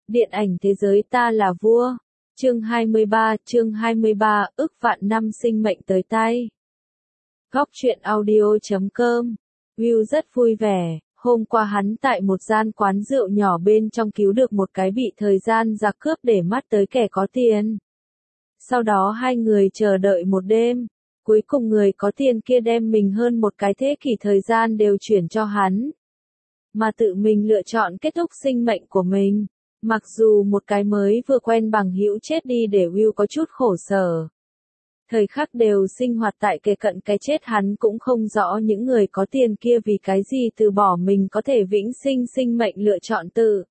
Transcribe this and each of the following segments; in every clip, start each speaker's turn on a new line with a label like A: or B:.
A: Điện ảnh thế giới ta là vua. Chương 23, ức vạn năm sinh mệnh tới tay. Góc truyện audio.com. Will rất vui vẻ, hôm qua hắn tại một gian quán rượu nhỏ bên trong cứu được một cái bị thời gian giặc cướp để mắt tới kẻ có tiền. Sau đó hai người chờ đợi một đêm, cuối cùng người có tiền kia đem mình hơn một cái thế kỷ thời gian đều chuyển cho hắn. Mà tự mình lựa chọn kết thúc sinh mệnh của mình. Mặc dù một cái mới vừa quen bằng hữu chết đi để Will có chút khổ sở. Thời khắc đều sinh hoạt tại kề cận cái chết, hắn cũng không rõ những người có tiền kia vì cái gì từ bỏ mình có thể vĩnh sinh sinh mệnh lựa chọn tự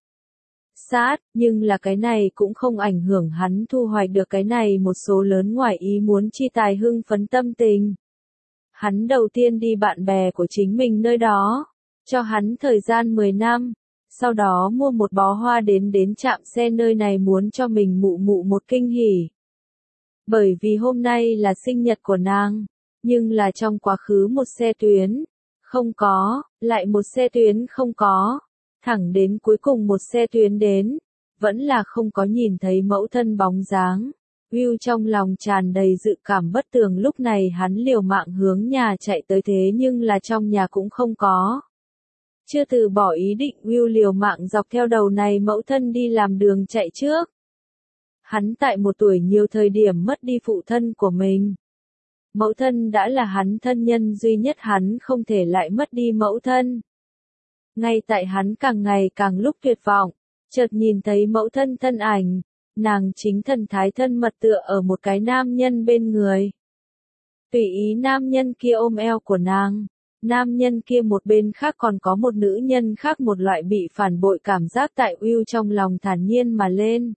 A: sát, nhưng là cái này cũng không ảnh hưởng hắn thu hoạch được cái này một số lớn ngoài ý muốn chi tài hưng phấn tâm tình. Hắn đầu tiên đi bạn bè của chính mình nơi đó, cho hắn thời gian 10 năm. Sau đó mua một bó hoa đến trạm xe nơi này muốn cho mình mụ một kinh hỉ. Bởi vì hôm nay là sinh nhật của nàng, nhưng là trong quá khứ một xe tuyến, không có, lại một xe tuyến không có, thẳng đến cuối cùng một xe tuyến đến, vẫn là không có nhìn thấy mẫu thân bóng dáng. Will trong lòng tràn đầy dự cảm bất tường, lúc này hắn liều mạng hướng nhà chạy tới thế nhưng là trong nhà cũng không có. Chưa từ bỏ ý định, Will liều mạng dọc theo đầu này mẫu thân đi làm đường chạy trước. Hắn tại một tuổi nhiều thời điểm mất đi phụ thân của mình. Mẫu thân đã là hắn thân nhân duy nhất, hắn không thể lại mất đi mẫu thân. Ngay tại hắn càng ngày càng lúc tuyệt vọng, chợt nhìn thấy mẫu thân thân ảnh, nàng chính thần thái thân mật tựa ở một cái nam nhân bên người. Tùy ý nam nhân kia ôm eo của nàng. Nam nhân kia một bên khác còn có một nữ nhân khác, một loại bị phản bội cảm giác tại Will trong lòng thản nhiên mà lên.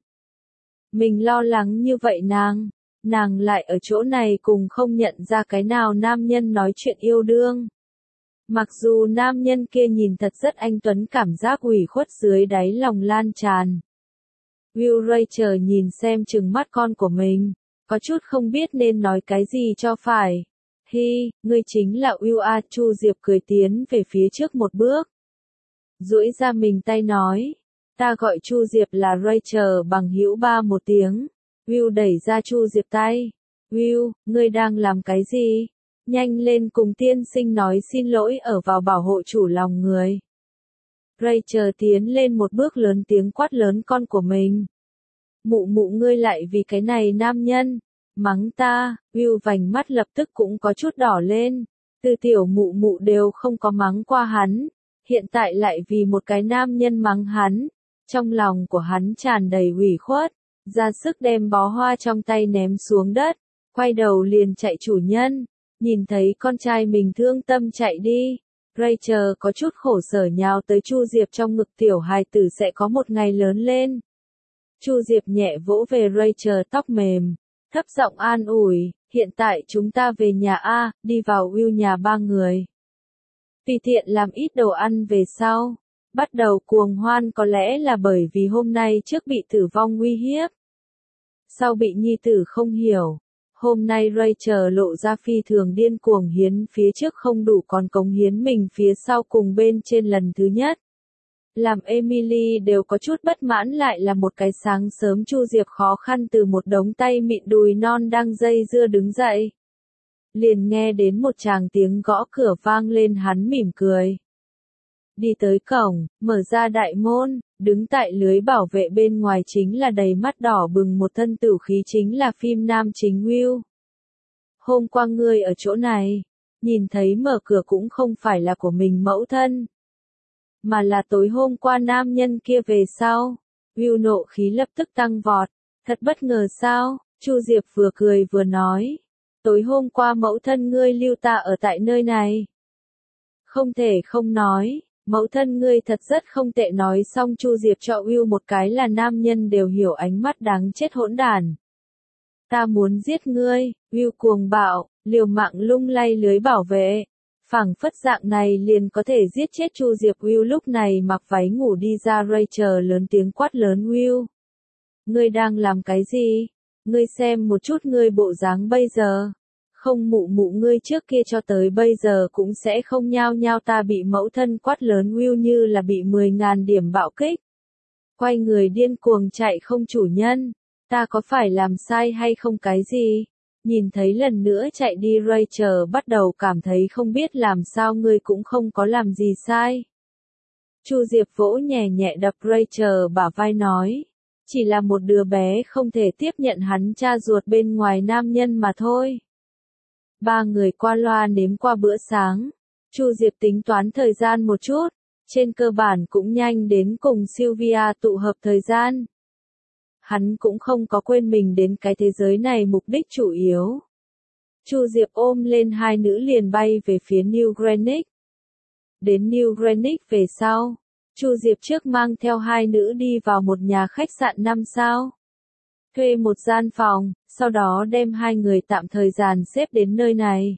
A: Mình lo lắng như vậy nàng lại ở chỗ này cùng không nhận ra cái nào nam nhân nói chuyện yêu đương. Mặc dù nam nhân kia nhìn thật rất anh tuấn, cảm giác ủy khuất dưới đáy lòng lan tràn. Will Rachel nhìn xem trừng mắt con của mình, có chút không biết nên nói cái gì cho phải. Hi, ngươi chính là Will à? Chu Diệp cười tiến về phía trước một bước. Duỗi ra mình tay nói, ta gọi Chu Diệp là Rachel bằng hữu ba một tiếng. Will đẩy ra Chu Diệp tay. Will, ngươi đang làm cái gì? Nhanh lên cùng tiên sinh nói xin lỗi ở vào bảo hộ chủ lòng người. Rachel tiến lên một bước lớn tiếng quát lớn con của mình. Mụ ngươi lại vì cái này nam nhân mắng ta. Will vành mắt lập tức cũng có chút đỏ lên. Từ tiểu mụ đều không có mắng qua hắn, hiện tại lại vì một cái nam nhân mắng hắn. Trong lòng của hắn tràn đầy ủy khuất, ra sức đem bó hoa trong tay ném xuống đất, quay đầu liền chạy. Chủ nhân, nhìn thấy con trai mình thương tâm chạy đi. Rachel có chút khổ sở nhào tới Chu Diệp trong ngực, tiểu hài tử sẽ có một ngày lớn lên. Chu Diệp nhẹ vỗ về Rachel tóc mềm, thấp giọng an ủi, hiện tại chúng ta về nhà a, đi vào Will nhà ba người. Tùy tiện làm ít đồ ăn về sau. Bắt đầu cuồng hoan, có lẽ là bởi vì hôm nay trước bị tử vong uy hiếp. Sau bị nhi tử không hiểu. Hôm nay Rachel lộ ra phi thường điên cuồng, hiến phía trước không đủ còn cống hiến mình phía sau cùng bên trên lần thứ nhất. Làm Emily đều có chút bất mãn, lại là một cái sáng sớm Chu Diệp khó khăn từ một đống tay mịn đùi non đang dây dưa đứng dậy. Liền nghe đến một tràng tiếng gõ cửa vang lên, hắn mỉm cười. Đi tới cổng, mở ra đại môn, đứng tại lưới bảo vệ bên ngoài chính là đầy mắt đỏ bừng một thân tửu khí, chính là phim nam chính Will. Hôm qua ngươi ở chỗ này, nhìn thấy mở cửa cũng không phải là của mình mẫu thân, mà là tối hôm qua nam nhân kia về sau. Will nộ khí lập tức tăng vọt, thật bất ngờ sao? Chu Diệp vừa cười vừa nói, tối hôm qua mẫu thân ngươi lưu ta ở tại nơi này. Không thể không nói, mẫu thân ngươi thật rất không tệ. Nói xong Chu Diệp cho Will một cái là nam nhân đều hiểu ánh mắt đáng chết hỗn đản. Ta muốn giết ngươi. Will cuồng bạo, liều mạng lung lay lưới bảo vệ. Phảng phất dạng này liền có thể giết chết Chu Diệp. Will lúc này mặc váy ngủ đi ra, Rachel lớn tiếng quát lớn Will. Ngươi đang làm cái gì? Ngươi xem một chút ngươi bộ dáng bây giờ. Không mụ ngươi trước kia cho tới bây giờ cũng sẽ không nhao nhao. Ta bị mẫu thân quát lớn Will như là bị 10.000 điểm bạo kích. quay người điên cuồng chạy không chủ nhân. Ta có phải làm sai hay không cái gì? Nhìn thấy lần nữa chạy đi Rachel bắt đầu cảm thấy không biết làm sao ngươi cũng không có làm gì sai. Chu Diệp vỗ nhẹ nhẹ đập Rachel bả vai nói. Chỉ là một đứa bé không thể tiếp nhận hắn cha ruột bên ngoài nam nhân mà thôi. Ba người qua loa nếm qua bữa sáng. Chu Diệp tính toán thời gian một chút. Trên cơ bản cũng nhanh đến cùng Sylvia tụ hợp thời gian. Hắn cũng không có quên mình đến cái thế giới này mục đích chủ yếu. Chu Diệp ôm lên hai nữ liền bay về phía New Greenwich. Đến New Greenwich về sau, Chu Diệp trước mang theo hai nữ đi vào một nhà khách sạn 5 sao. Thuê một gian phòng, sau đó đem hai người tạm thời dàn xếp đến nơi này.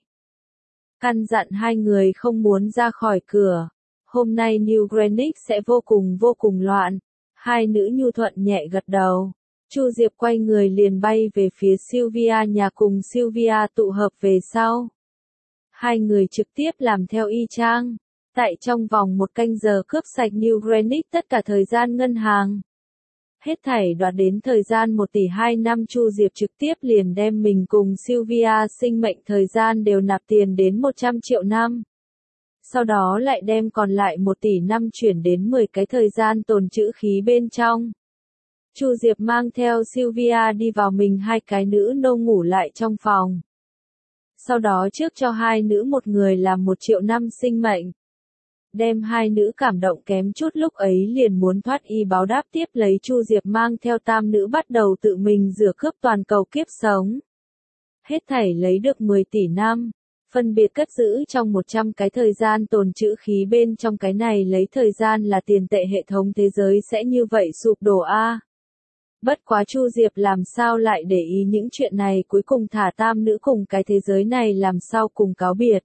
A: Căn dặn hai người không muốn ra khỏi cửa. Hôm nay New Greenwich sẽ vô cùng loạn. Hai nữ nhu thuận nhẹ gật đầu. Chu Diệp quay người liền bay về phía Sylvia nhà cùng Sylvia tụ hợp về sau. Hai người trực tiếp làm theo y chang. Tại trong vòng một canh giờ cướp sạch New Greenwich tất cả thời gian ngân hàng. Hết thảy đoạt đến thời gian 1 tỷ 2 năm Chu Diệp trực tiếp liền đem mình cùng Sylvia sinh mệnh thời gian đều nạp tiền đến 100 triệu năm. Sau đó lại đem còn lại 1 tỷ năm chuyển đến 10 cái thời gian tồn trữ khí bên trong. Chu Diệp mang theo Sylvia đi vào mình hai cái nữ nô ngủ lại trong phòng. Sau đó trước cho hai nữ một người làm 1 triệu năm sinh mệnh. Đem hai nữ cảm động kém chút lúc ấy liền muốn thoát y báo đáp tiếp lấy Chu Diệp mang theo tam nữ bắt đầu tự mình rửa cướp toàn cầu kiếp sống. Hết thảy lấy được 10 tỷ năm. Phân biệt cất giữ trong 100 cái thời gian tồn trữ khí bên trong cái này lấy thời gian là tiền tệ hệ thống thế giới sẽ như vậy sụp đổ a. Bất quá Chu Diệp làm sao lại để ý những chuyện này cuối cùng thả tam nữ cùng cái thế giới này làm sao cùng cáo biệt.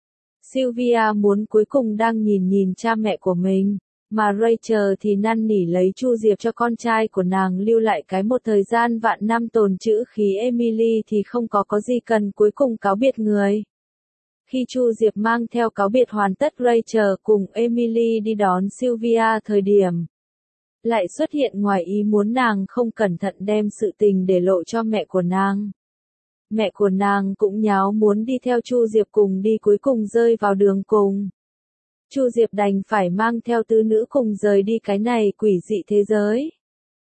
A: Sylvia muốn cuối cùng đang nhìn cha mẹ của mình, mà Rachel thì năn nỉ lấy Chu Diệp cho con trai của nàng lưu lại cái một thời gian vạn năm tồn trữ khí Emily thì không có gì cần cuối cùng cáo biệt người. Khi Chu Diệp mang theo cáo biệt hoàn tất Rachel cùng Emily đi đón Sylvia thời điểm. Lại xuất hiện ngoài ý muốn nàng không cẩn thận đem sự tình để lộ cho mẹ của nàng. Mẹ của nàng cũng nháo muốn đi theo Chu Diệp cùng đi cuối cùng rơi vào đường cùng. Chu Diệp đành phải mang theo tứ nữ cùng rời đi cái này quỷ dị thế giới.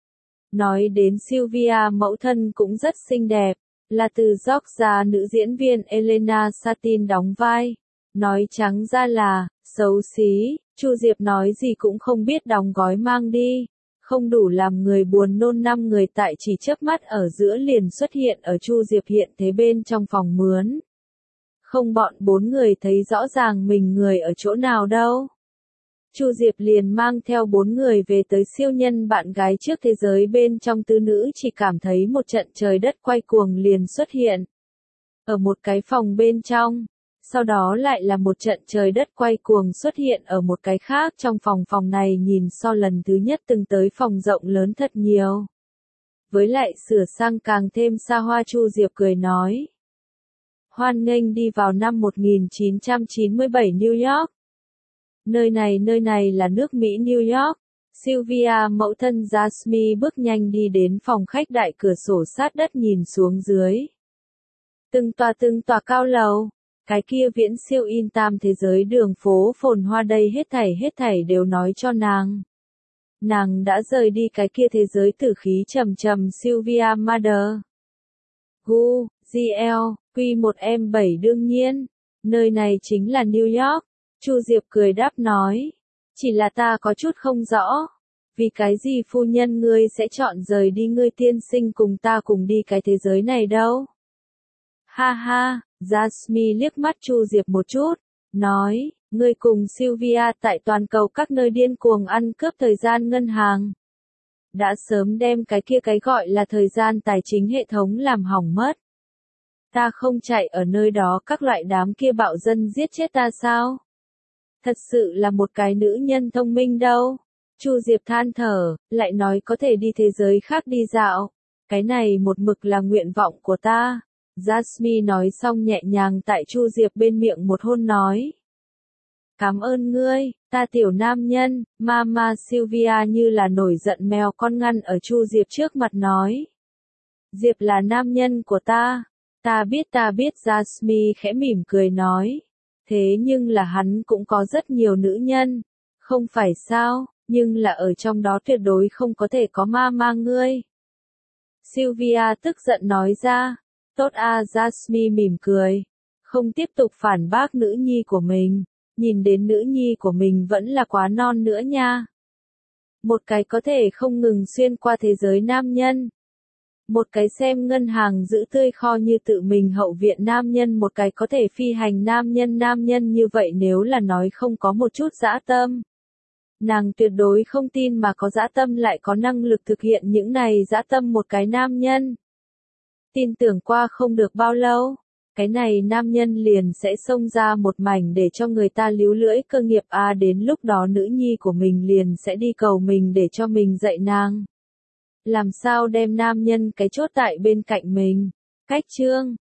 A: Nói đến Sylvia mẫu thân cũng rất xinh đẹp, là từ Georgia nữ diễn viên Elena Satin đóng vai. Nói trắng ra là, xấu xí, Chu Diệp nói gì cũng không biết đóng gói mang đi. Không đủ làm người buồn nôn 5 người tại chỉ chớp mắt ở giữa liền xuất hiện ở Chu Diệp hiện thế bên trong phòng mướn. Không bọn 4 người thấy rõ ràng mình người ở chỗ nào đâu. Chu Diệp liền mang theo 4 người về tới siêu nhân bạn gái trước thế giới bên trong tứ nữ chỉ cảm thấy một trận trời đất quay cuồng liền xuất hiện. Ở một cái phòng bên trong. Sau đó lại là một trận trời đất quay cuồng xuất hiện ở một cái khác trong phòng này nhìn so lần thứ nhất từng tới phòng rộng lớn thật nhiều. Với lại sửa sang càng thêm xa hoa Chu Diệp cười nói. Hoan nghênh đi vào năm 1997 New York. Nơi này là nước Mỹ New York. Sylvia mẫu thân Jasmine bước nhanh đi đến phòng khách đại cửa sổ sát đất nhìn xuống dưới. Từng tòa cao lầu. Cái kia viễn siêu in tam thế giới đường phố phồn hoa đây hết thảy đều nói cho nàng. Nàng đã rời đi cái kia thế giới tử khí trầm trầm Sylvia Mother. Gu, GL, Q1M7 đương nhiên. Nơi này chính là New York. Chu Diệp cười đáp nói. Chỉ là ta có chút không rõ. Vì cái gì phu nhân ngươi sẽ chọn rời đi ngươi tiên sinh cùng ta cùng đi cái thế giới này đâu. Ha ha. Jasmine liếc mắt Chu Diệp một chút, nói, ngươi cùng Sylvia tại toàn cầu các nơi điên cuồng ăn cướp thời gian ngân hàng. Đã sớm đem cái kia cái gọi là thời gian tài chính hệ thống làm hỏng mất. Ta không chạy ở nơi đó các loại đám kia bạo dân giết chết ta sao? Thật sự là một cái nữ nhân thông minh đâu. Chu Diệp than thở, lại nói có thể đi thế giới khác đi dạo. Cái này một mực là nguyện vọng của ta. Jasmine nói xong nhẹ nhàng tại Chu Diệp bên miệng một hôn nói. Cảm ơn ngươi, Ta tiểu nam nhân, Mama Sylvia như là nổi giận mèo con ngăn ở Chu Diệp trước mặt nói. Diệp là nam nhân của ta. Ta biết Jasmine khẽ mỉm cười nói. Thế nhưng là hắn cũng có rất nhiều nữ nhân. Không phải sao, nhưng là ở trong đó tuyệt đối không có thể có Mama ngươi. Sylvia tức giận nói ra. Tốt à, Jasmine mỉm cười. Không tiếp tục phản bác nữ nhi của mình. Nhìn đến nữ nhi của mình vẫn là quá non nữa nha. Một cái có thể không ngừng xuyên qua thế giới nam nhân. Một cái xem ngân hàng giữ tươi kho như tự mình hậu viện nam nhân, một cái có thể phi hành nam nhân như vậy nếu là nói không có một chút dã tâm. Nàng tuyệt đối không tin mà có dã tâm lại có năng lực thực hiện những này dã tâm một cái nam nhân. Tin tưởng qua không được bao lâu, cái này nam nhân liền sẽ xông ra một mảnh để cho người ta líu lưỡi cơ nghiệp à, đến lúc đó nữ nhi của mình liền sẽ đi cầu mình để cho mình dạy nàng. Làm sao đem nam nhân cái chốt tại bên cạnh mình. Cách chương